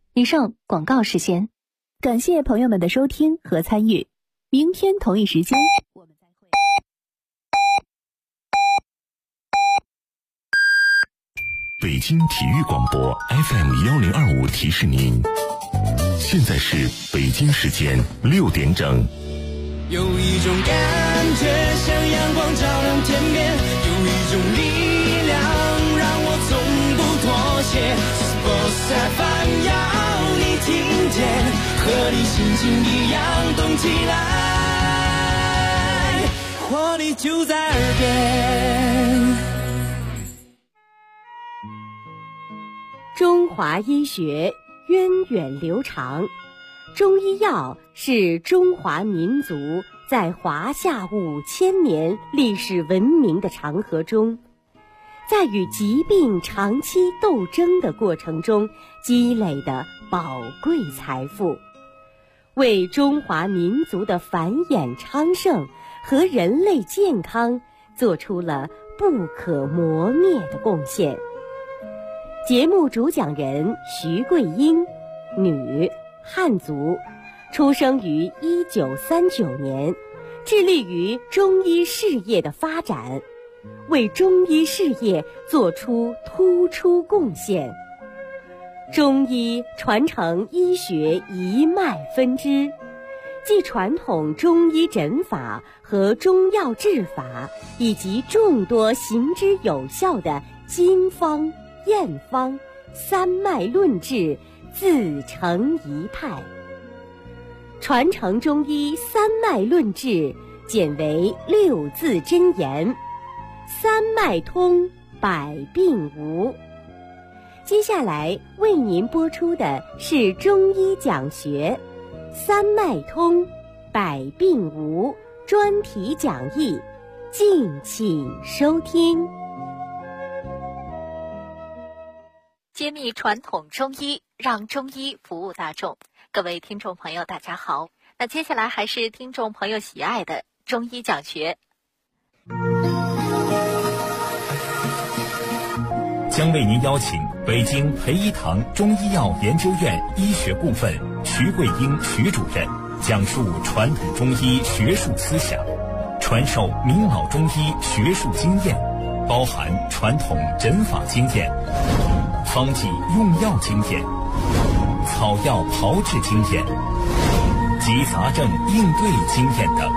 以上广告时间，感谢朋友们的收听和参与。明天同一时间我们再会。 北京体育广播 FM1025 提示您，现在是北京时间6点整。 有一种感觉像阳光照亮天边，有一种力量让我从不妥协。Sports FM 要你听见，和你心情一样动起来，活力就在耳边。 中华医学源远流长，中医药是中华民族在华夏5000年历史文明的长河中，在与疾病长期斗争的过程中积累的宝贵财富，为中华民族的繁衍昌盛和人类健康做出了不可磨灭的贡献。节目主讲人徐桂英，女，汉族，出生于1939年，致力于中医事业的发展，为中医事业做出突出贡献。中医传承医学一脉分支，即传统中医诊法和中药治法，以及众多行之有效的经方、验方、三脉论治自成一派。传承中医三脉论治简为6字真言：三脉通，百病无。接下来为您播出的是中医讲学三脉通，百病无专题讲义，敬请收听。 揭秘传统中医，让中医服务大众。各位听众朋友大家好，那接下来还是听众朋友喜爱的中医讲学。 将为您邀请北京培一堂中医药研究院医学部分徐桂英徐主任讲述传统中医学术思想，传授明老中医学术经验，包含传统诊法经验、方剂用药经验、草药炮制经验及杂症应对经验等。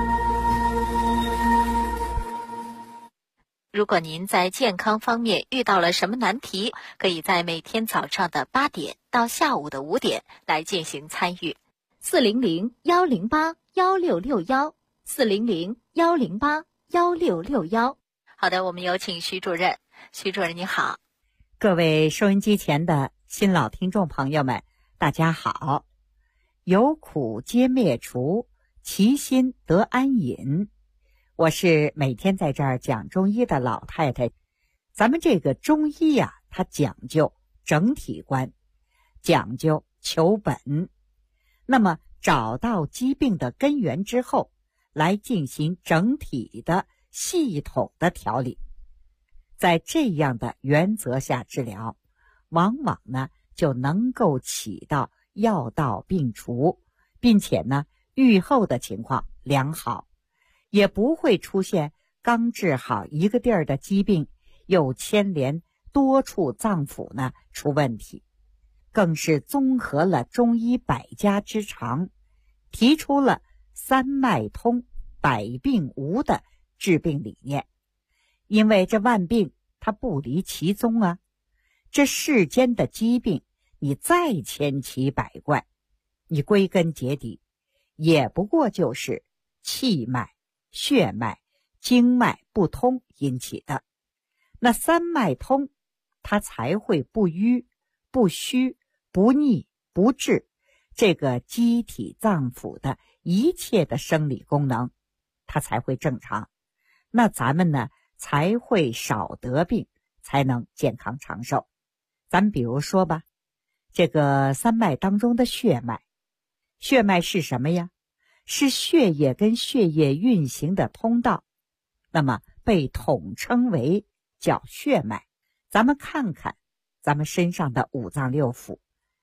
如果您在健康方面遇到了什么难题，可以在每天早上的8点到下午的5点来进行参与。400-108-1661，400-108-1661。好的，我们有请徐主任。徐主任你好。 各位收音机前的新老听众朋友们，大家好。有苦皆灭除，其心得安隐。我是每天在这儿讲中医的老太太。咱们这个中医呀，它讲究整体观，讲究求本。那么找到疾病的根源之后，来进行整体的系统的调理。在这样的原则下治疗，往往呢就能够起到药到病除，并且呢预后的情况良好，也不会出现刚治好一个地儿的疾病，又牵连多处脏腑呢出问题，更是综合了中医百家之长，提出了三脉通，百病无的治病理念。因为这万病它不离其宗啊，这世间的疾病你再千奇百怪，你归根结底也不过就是气脉、血脉、经脉不通引起的。那三脉通，它才会不瘀、不虚、不逆、不滞，这个机体脏腑的一切的生理功能，它才会正常。那咱们呢才会少得病，才能健康长寿。咱们比如说吧，这个三脉当中的血脉，血脉是什么呀？是血液跟血液运行的通道，那么被统称为叫血脉。咱们看看咱们身上的五脏六腑，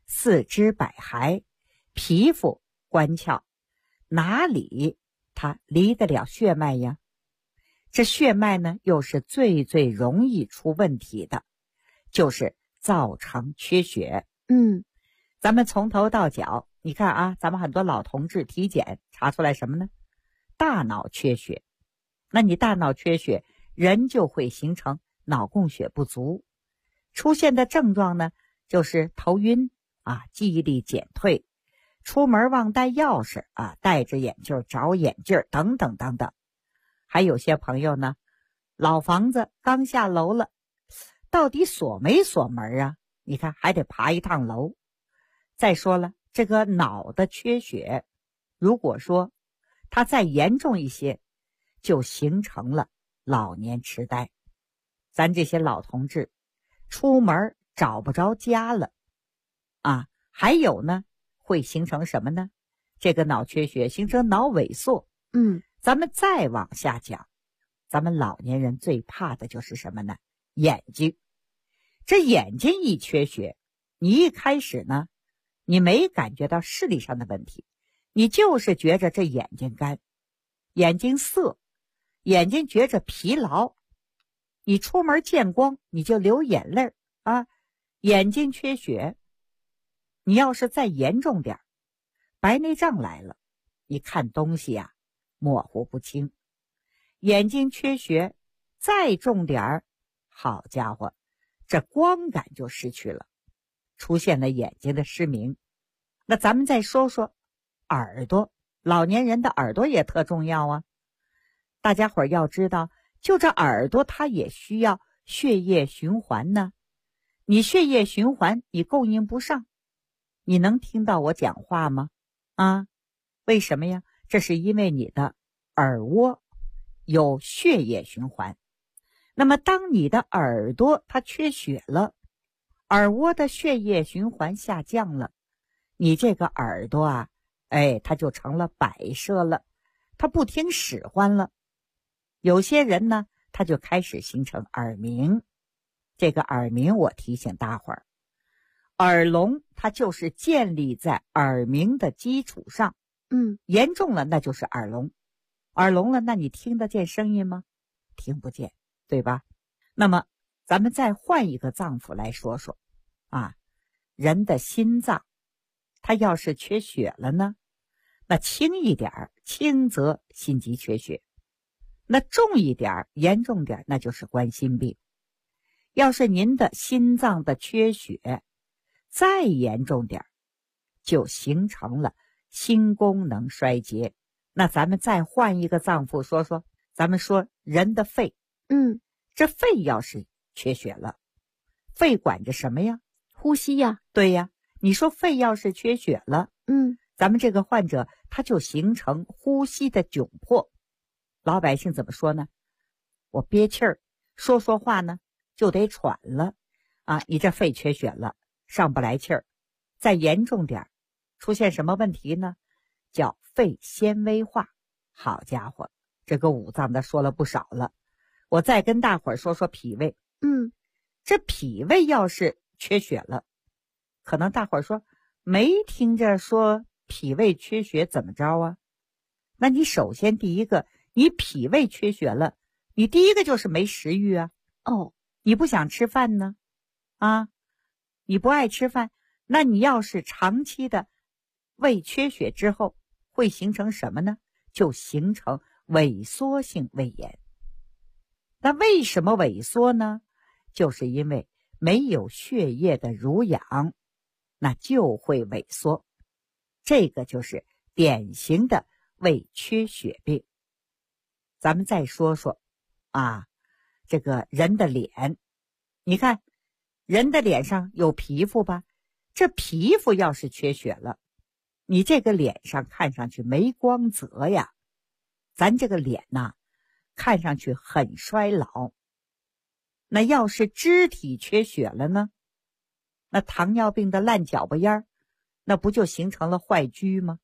四肢百骸，皮肤关窍，哪里它离得了血脉呀？这血脉呢，又是最容易出问题的，就是造成缺血。咱们从头到脚，你看啊，咱们很多老同志体检查出来什么呢？大脑缺血。那你大脑缺血，人就会形成脑供血不足，出现的症状呢，就是头晕啊，记忆力减退，出门忘带钥匙啊，戴着眼镜找眼镜等等等等。还有些朋友呢，老房子刚下楼了，到底锁没锁门啊？你看还得爬一趟楼。再说了，这个脑的缺血，如果说它再严重一些，就形成了老年痴呆。咱这些老同志出门找不着家了啊，还有呢，会形成什么呢？这个脑缺血形成脑萎缩。咱们再往下讲，咱们老年人最怕的就是什么呢？眼睛。这眼睛一缺血，你一开始呢，你没感觉到视力上的问题，你就是觉着这眼睛干，眼睛涩，眼睛觉着疲劳，你出门见光你就流眼泪啊，眼睛缺血。你要是再严重点，白内障来了，你看东西啊模糊不清。眼睛缺血再重点，好家伙，这光感就失去了，出现了眼睛的失明。那咱们再说说耳朵，老年人的耳朵也特重要啊。大家伙要知道，就这耳朵它也需要血液循环呢。你血液循环你供应不上，你能听到我讲话吗？啊，为什么呀？这是因为你的耳蜗有血液循环。那么当你的耳朵它缺血了，耳蜗的血液循环下降了，你这个耳朵啊，它就成了摆设了，它不听使唤了。有些人呢，他就开始形成耳鸣。这个耳鸣我提醒大伙儿，耳聋它就是建立在耳鸣的基础上。严重了那就是耳聋。耳聋了，那你听得见声音吗？听不见，对吧？那么咱们再换一个脏腑来说说啊，人的心脏它要是缺血了呢，那轻一点，轻则心肌缺血，那重一点，严重点，那就是冠心病。要是您的心脏的缺血再严重点，就形成了心功能衰竭。那咱们再换一个脏腑说说，咱们说人的肺。这肺要是缺血了，肺管着什么呀？ 呼吸呀。 对呀，你说肺要是缺血了，咱们这个患者他就形成呼吸的窘迫。老百姓怎么说呢？我憋气儿，说话呢就得喘了啊！你这肺缺血了，上不来气儿。再严重点，出现什么问题呢？叫肺纤维化。好家伙，这个五脏的说了不少了。我再跟大伙儿说说脾胃。这脾胃要是缺血了，可能大伙儿说没听着说脾胃缺血怎么着啊？那你首先第一个，你脾胃缺血了，你第一个就是没食欲啊。你不想吃饭呢啊，你不爱吃饭，那你要是长期的胃缺血之后会形成什么呢？就形成萎缩性胃炎。那为什么萎缩呢？就是因为没有血液的濡养，那就会萎缩。这个就是典型的胃缺血病。咱们再说说啊，这个人的脸，你看人的脸上有皮肤吧，这皮肤要是缺血了，你这个脸上看上去没光泽呀，咱这个脸呐，看上去很衰老。那要是肢体缺血了呢，那糖尿病的烂脚巴烟，那不就形成了坏疽吗？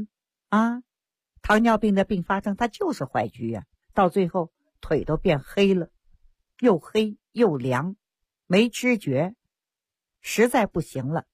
糖尿病的并发症它就是坏疽啊，到最后腿都变黑了，又黑又凉，没知觉，实在不行了，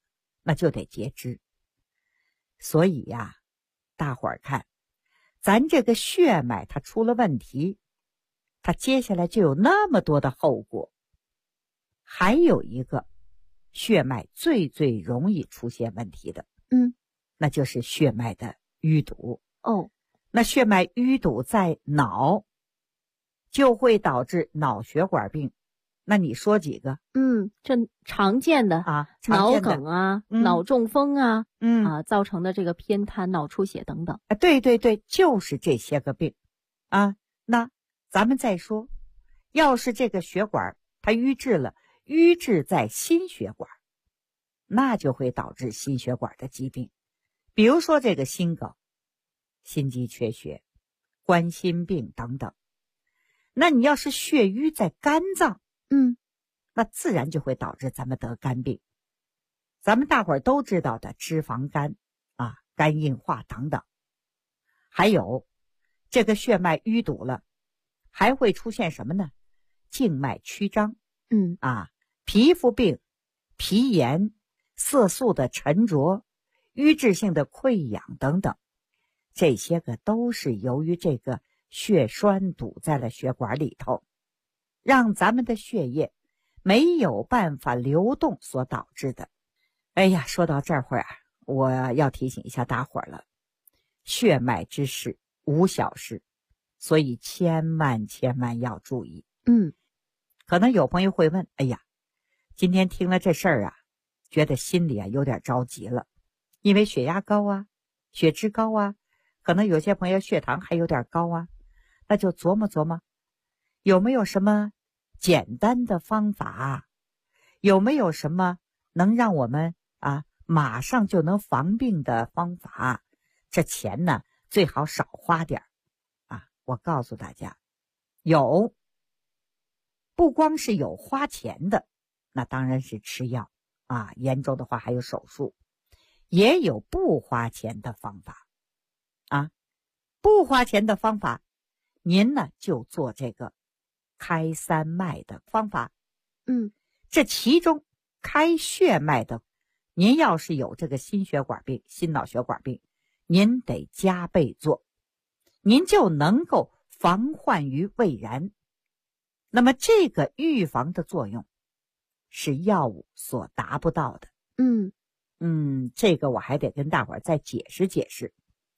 那就得截肢。所以呀，大伙儿看，咱这个血脉它出了问题，它接下来就有那么多的后果。还有一个血脉最容易出现问题的，那就是血脉的淤堵。那血脉淤堵在脑，就会导致脑血管病。那你说几个？ 这常见的脑梗啊、脑中风啊，造成的这个偏瘫、脑出血等等。 对，就是这些个病啊。那咱们再说，要是这个血管它淤滞了，淤滞在心血管，那就会导致心血管的疾病，比如说这个心梗、心肌缺血、冠心病等等。那你要是血瘀在肝脏，那自然就会导致咱们得肝病。咱们大伙儿都知道的脂肪肝啊、肝硬化等等。还有这个血脉淤堵了，还会出现什么呢？静脉曲张，皮肤病、皮炎、色素的沉着、瘀滞性的溃疡等等，这些个都是由于这个血栓堵在了血管里头，让咱们的血液没有办法流动所导致的。哎呀，说到这会儿啊，我要提醒一下大伙儿了，血脉之事无小事，所以千万要注意。可能有朋友会问，哎呀，今天听了这事儿啊，觉得心里啊有点着急了，因为血压高啊，血脂高啊，可能有些朋友血糖还有点高啊，那就琢磨有没有什么简单的方法，有没有什么能让我们马上就能防病的方法。这钱呢最好少花点我告诉大家，有，不光是有花钱的，那当然是吃药严重的话还有手术，也有不花钱的方法不花钱的方法，您呢就做这个开三脉的方法。这其中开血脉的，您要是有这个心血管病、心脑血管病，您得加倍做，您就能够防患于未然。那么这个预防的作用是药物所达不到的。这个我还得跟大伙儿再解释解释。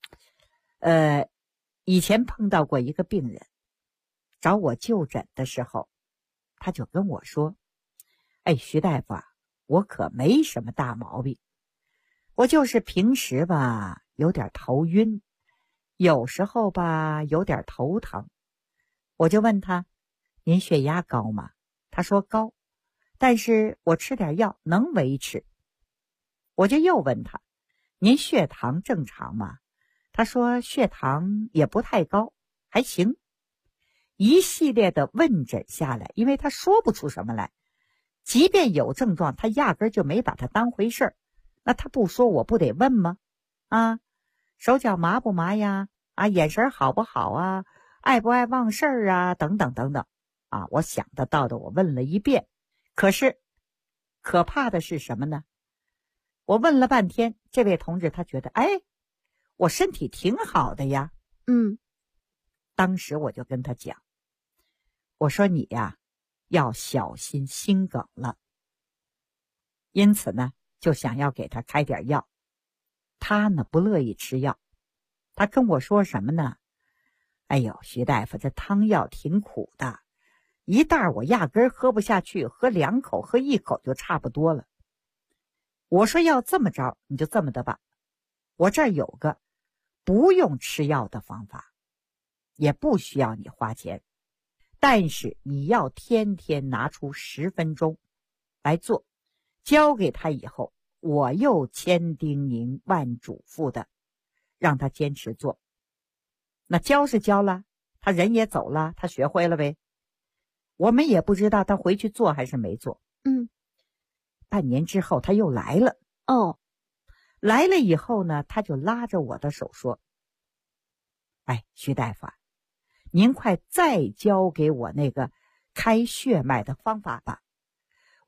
以前碰到过一个病人找我就诊的时候，他就跟我说，哎，徐大夫我可没什么大毛病，我就是平时有点头晕，有时候有点头疼。我就问他，您血压高吗？他说高，但是我吃点药能维持。我就又问他，您血糖正常吗？他说血糖也不太高，还行。一系列的问诊下来，因为他说不出什么来，即便有症状，他压根就没把它当回事儿。那他不说，我不得问吗？手脚麻不麻呀？眼神好不好啊？爱不爱忘事儿啊？等等等等我想得到的我问了一遍。可是可怕的是什么呢？我问了半天，这位同志他觉得，我身体挺好的呀。当时我就跟他讲，我说你要小心心梗了。因此呢，就想要给他开点药。他呢不乐意吃药，他跟我说什么呢？哎呦，徐大夫，这汤药挺苦的，一袋我压根喝不下去，喝2口喝1口就差不多了。我说要这么着，你就这么的吧，我这儿有个不用吃药的方法，也不需要你花钱，但是你要天天拿出10分钟来做，交给他以后，我又千叮咛万嘱咐的让他坚持做。那教是教了，他人也走了，他学会了呗。我们也不知道他回去做还是没做。半年之后他又来了。来了以后呢，他就拉着我的手说，哎，徐大夫，您快再教给我那个开血脉的方法吧。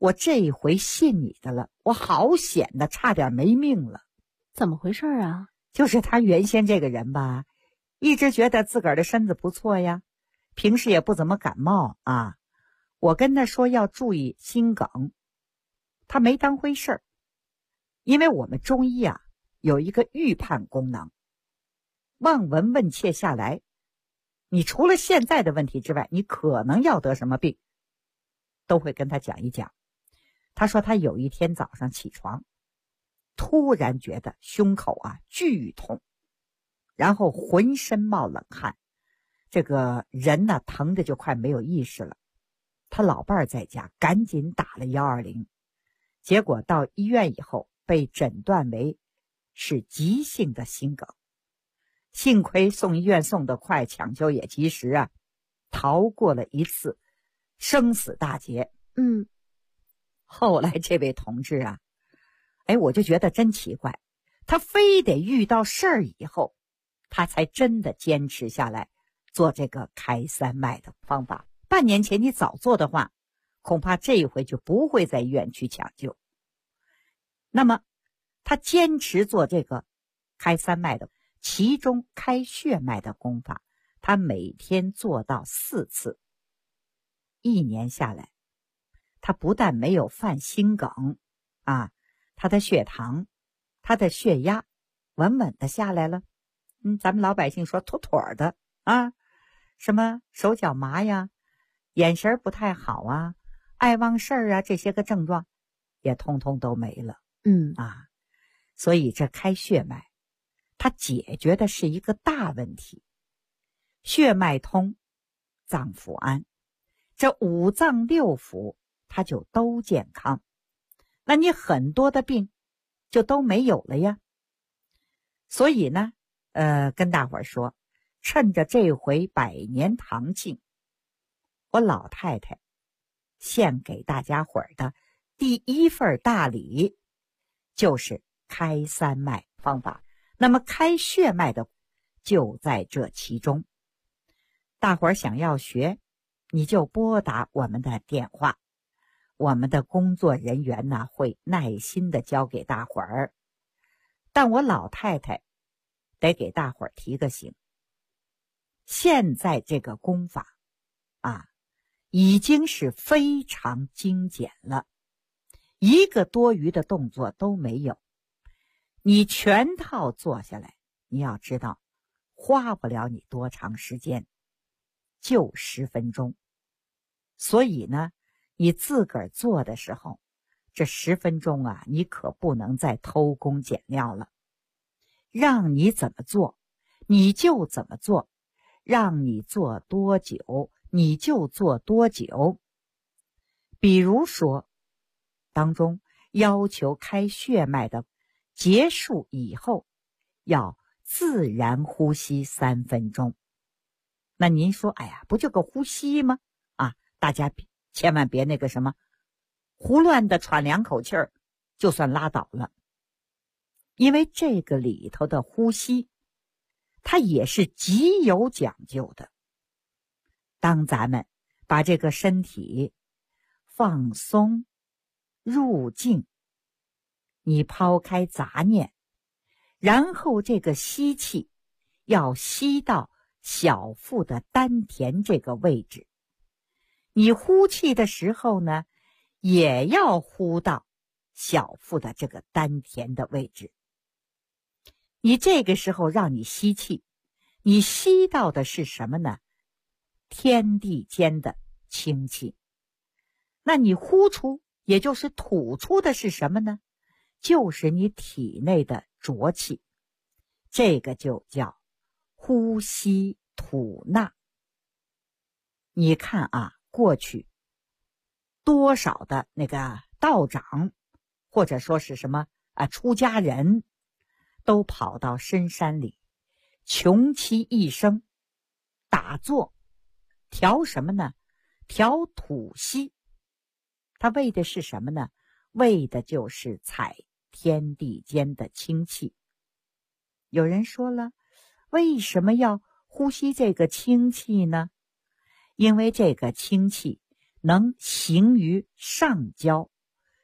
我这一回信你的了，我好险的，差点没命了。 怎么回事啊？ 就是他原先这个人吧，一直觉得自个儿的身子不错呀，平时也不怎么感冒啊。我跟他说要注意心梗，他没当回事儿。因为我们中医啊有一个预判功能，望闻问切下来，你除了现在的问题之外，你可能要得什么病，都会跟他讲一讲。他说他有一天早上起床，突然觉得胸口啊剧痛，然后浑身冒冷汗，这个人呢疼的就快没有意识了。他老伴儿在家，赶紧打了120，结果到医院以后被诊断为是急性的心梗。幸亏送医院送得快，抢救也及时啊，逃过了一次生死大劫。后来这位同志啊，我就觉得真奇怪，他非得遇到事儿以后，他才真的坚持下来做这个开三脉的方法。半年前你早做的话，恐怕这一回就不会在医院去抢救。那么他坚持做这个开三脉的，其中开血脉的功法，他每天做到4次。1年下来，他不但没有犯心梗啊，他的血糖、他的血压稳稳的下来了。咱们老百姓说妥妥的啊，什么手脚麻呀，眼神不太好啊，爱忘事儿啊，这些个症状也通通都没了。所以这开血脉它解决的是一个大问题，血脉通，脏腑安，这5脏6腑它就都健康，那你很多的病就都没有了呀。所以呢跟大伙儿说，趁着这回100年堂庆，我老太太献给大家伙儿的第1份大礼就是开三脉方法。那么开血脉的就在这其中，大伙儿想要学，你就拨打我们的电话，我们的工作人员呢会耐心的教给大伙儿。但我老太太得给大伙儿提个醒，现在这个功法已经是非常精简了，一个多余的动作都没有。你全套做下来，你要知道花不了你多长时间，就10分钟。所以呢，你自个儿做的时候，这10分钟啊，你可不能再偷工减料了。让你怎么做你就怎么做，让你做多久你就做多久。比如说当中要求开血脉的结束以后要自然呼吸3分钟。那您说不就个呼吸吗？大家千万别那个什么胡乱的喘2口气儿就算拉倒了。因为这个里头的呼吸它也是极有讲究的。当咱们把这个身体放松入静，你抛开杂念，然后这个吸气要吸到小腹的丹田这个位置，你呼气的时候呢也要呼到小腹的这个丹田的位置。你这个时候让你吸气，你吸到的是什么呢？天地间的清气。那你呼出，也就是吐出的是什么呢？就是你体内的浊气。这个就叫呼吸吐纳。你看过去多少的那个道长，或者说是什么出家人，都跑到深山里穷其一生打坐，调什么呢？调吐息。他为的是什么呢？为的就是采天地间的清气。有人说了，为什么要呼吸这个清气呢？因为这个清气能行于上焦，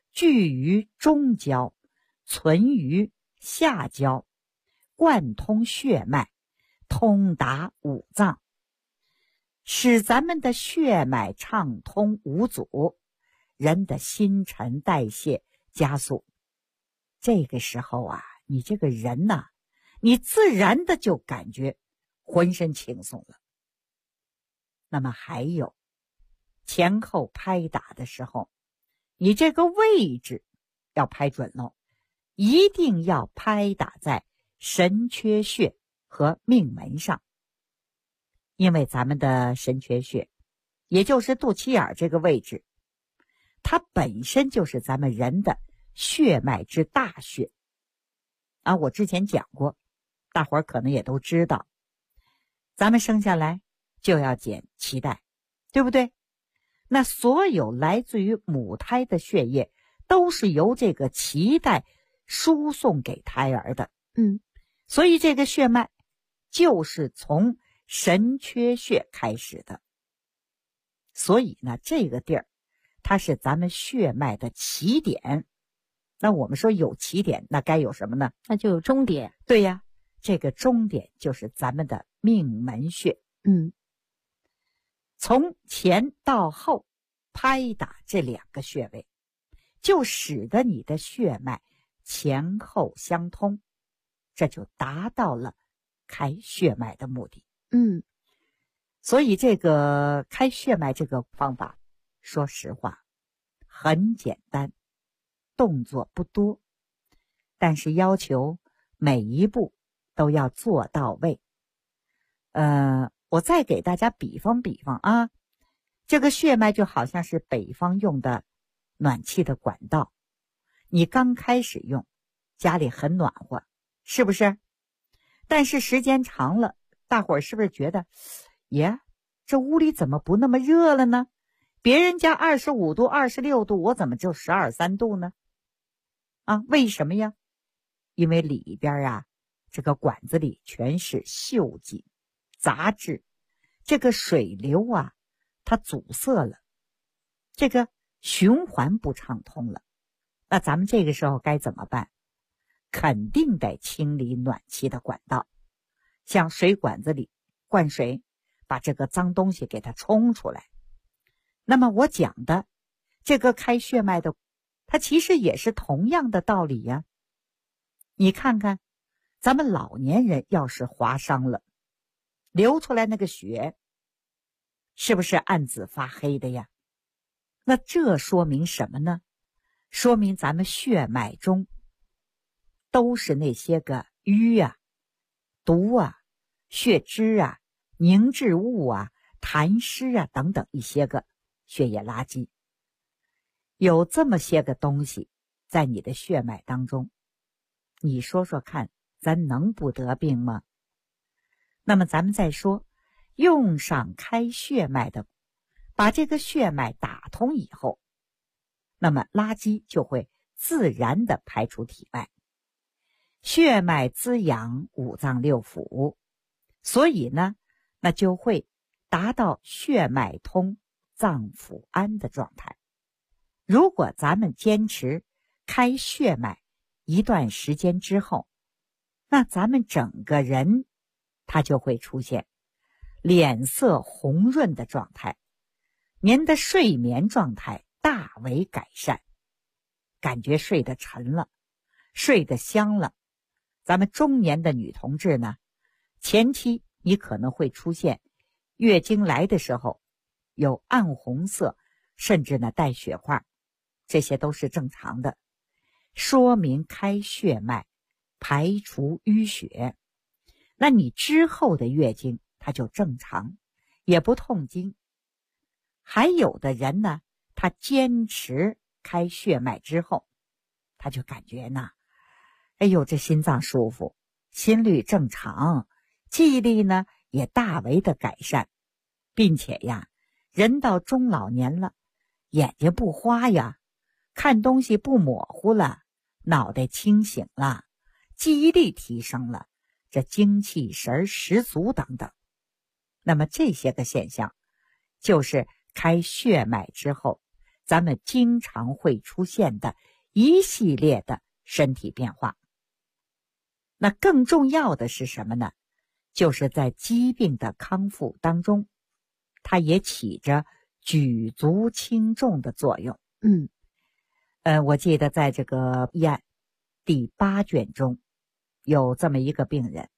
聚于中焦，存于下焦，贯通血脉，通达五脏，使咱们的血脉畅通无阻，人的新陈代谢加速。这个时候啊，你这个人呐，你自然的就感觉浑身轻松了。那么还有前后拍打的时候，你这个位置要拍准喽，一定要拍打在神阙穴和命门上。因为咱们的神阙穴，也就是肚脐眼这个位置，它本身就是咱们人的血脉之大穴啊。我之前讲过，大伙儿可能也都知道，咱们生下来就要剪脐带，对不对？那所有来自于母胎的血液都是由这个脐带输送给胎儿的。所以这个血脉就是从神阙穴开始的。所以呢，这个地儿它是咱们血脉的起点。那我们说有起点，那该有什么呢？ 那就有终点。 对呀，这个终点就是咱们的命门穴。从前到后拍打这两个穴位，就使得你的血脉前后相通，这就达到了开血脉的目的。所以这个开血脉这个方法，说实话很简单，动作不多，但是要求每一步都要做到位。我再给大家比方比方啊，这个血脉就好像是北方用的暖气的管道，你刚开始用，家里很暖和，是不是？但是时间长了，大伙儿是不是觉得，这屋里怎么不那么热了呢？别人家25度、26度，我怎么就12、3度呢？为什么呀？因为里边啊，这个管子里全是锈迹、杂质，这个水流啊，它阻塞了，这个循环不畅通了。那咱们这个时候该怎么办？肯定得清理暖气的管道，像水管子里灌水，把这个脏东西给它冲出来。那么我讲的这个开血脉的，它其实也是同样的道理呀。你看看，咱们老年人要是划伤了，流出来那个血，是不是暗紫发黑的呀？那这说明什么呢？说明咱们血脉中都是那些个瘀啊、毒啊、血脂啊、凝滞物啊、痰湿啊等等一些个血液垃圾。有这么些个东西在你的血脉当中，你说说看，咱能不得病吗？那么咱们再说，用上开血脉的，把这个血脉打通以后，那么垃圾就会自然的排出体外。血脉滋养五脏六腑，所以呢，那就会达到血脉通、脏腑安的状态。如果咱们坚持开血脉一段时间之后，那咱们整个人他就会出现脸色红润的状态，您的睡眠状态大为改善，感觉睡得沉了，睡得香了。咱们中年的女同志呢，前期你可能会出现月经来的时候有暗红色，甚至呢带血块，这些都是正常的，说明开血脉排除淤血。那你之后的月经它就正常，也不痛经。还有的人呢，他坚持开血脉之后，他就感觉呢，哎呦，这心脏舒服，心率正常，记忆力呢也大为的改善，并且呀，人到中老年了，眼睛不花呀，看东西不模糊了，脑袋清醒了，记忆力提升了，这精气神十足等等。那么这些个现象，就是开血脉之后咱们经常会出现的一系列的身体变化。那更重要的是什么呢？就是在疾病的康复当中，它也起着举足轻重的作用。我记得在这个医案第8卷中有这么一个病人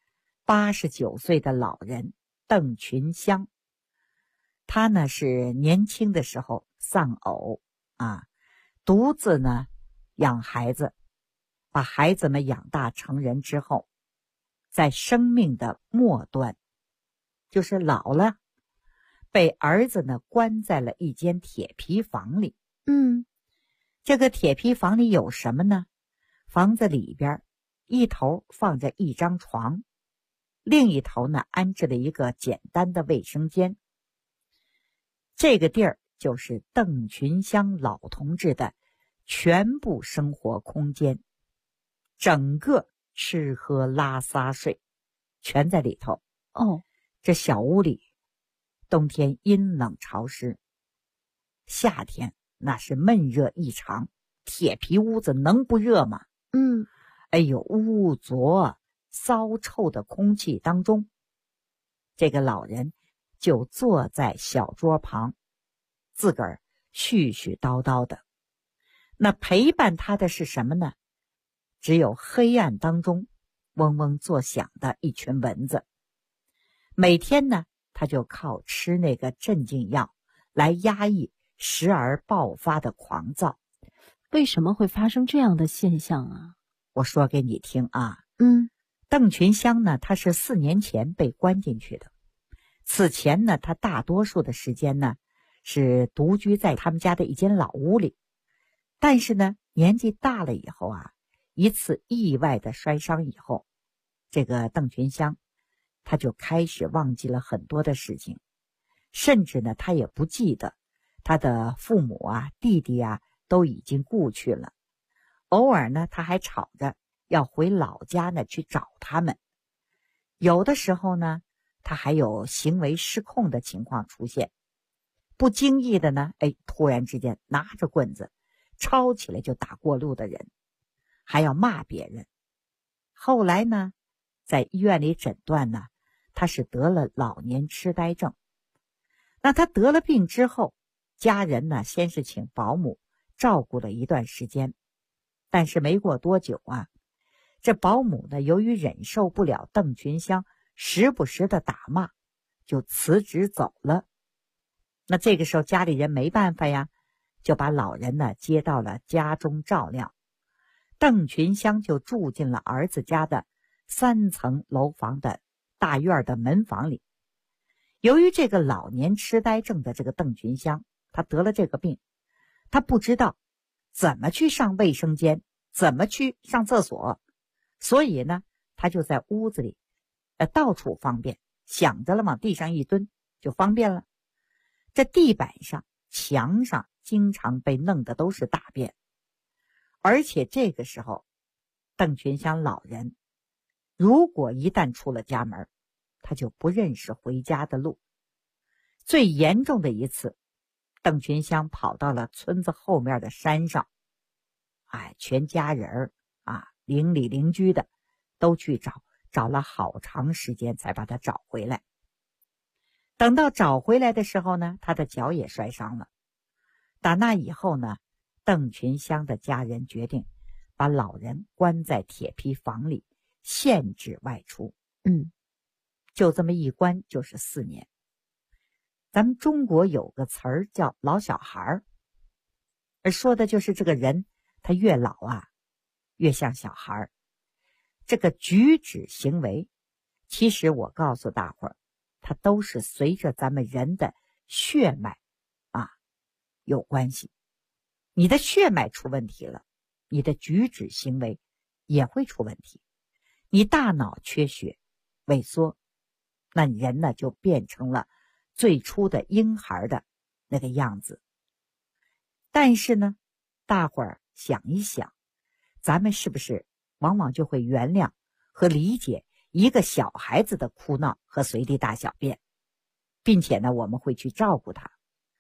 ，89岁的老人邓群香。他呢是年轻的时候丧偶独自呢养孩子，把孩子们养大成人之后，在生命的末端，就是老了，被儿子呢关在了一间铁皮房里。这个铁皮房里有什么呢？房子里边一头放着一张床，另一头呢安置了一个简单的卫生间。这个地儿就是邓群香老同志的全部生活空间，整个吃喝拉撒睡全在里头。这小屋里冬天阴冷潮湿，夏天那是闷热异常，铁皮屋子能不热吗？污浊骚臭的空气当中，这个老人就坐在小桌旁，自个儿絮絮叨叨的。那陪伴他的是什么呢？只有黑暗当中嗡嗡作响的一群蚊子。每天呢，他就靠吃那个镇静药来压抑时而爆发的狂躁。 为什么会发生这样的现象啊？ 我说给你听啊。邓群香呢，他是4年前被关进去的。此前呢，他大多数的时间呢是独居在他们家的一间老屋里。但是呢，年纪大了以后一次意外的摔伤以后，这个邓群香他就开始忘记了很多的事情，甚至呢他也不记得他的父母弟弟都已经故去了。偶尔呢他还吵着要回老家呢去找他们。有的时候呢他还有行为失控的情况出现，不经意的呢突然之间拿着棍子抄起来就打过路的人，还要骂别人。后来呢在医院里诊断呢，他是得了老年痴呆症。那他得了病之后，家人呢先是请保姆照顾了一段时间，但是没过多久这保姆呢由于忍受不了邓群香时不时的打骂，就辞职走了。那这个时候家里人没办法呀，就把老人呢接到了家中照料。邓群香就住进了儿子家的3层楼房的大院的门房里。由于这个老年痴呆症的这个邓群香，他得了这个病，他不知道怎么去上卫生间，怎么去上厕所，所以呢他就在屋子里到处方便，想着了往地上一蹲就方便了。这地板上墙上经常被弄的都是大便。而且这个时候邓群香老人如果一旦出了家门，他就不认识回家的路。最严重的一次，邓群香跑到了村子后面的山上，全家人邻里邻居的都去找了好长时间才把他找回来。等到找回来的时候呢，他的脚也摔伤了。打那以后呢，邓群香的家人决定把老人关在铁皮房里，限制外出。就这么一关就是4年。咱们中国有个词儿叫老小孩儿，说的就是这个人他越老越像小孩。这个举止行为，其实我告诉大伙儿，它都是随着咱们人的血脉有关系。你的血脉出问题了，你的举止行为也会出问题。你大脑缺血萎缩，那人呢就变成了最初的婴孩的那个样子。但是呢，大伙儿想一想，咱们是不是往往就会原谅和理解一个小孩子的哭闹和随地大小便，并且呢我们会去照顾他。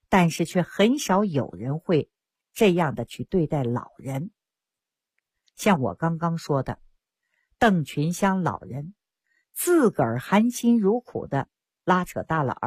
但是却很少有人会这样的去对待老人。像我刚刚说的，邓群香老人自个儿含辛茹苦的拉扯大了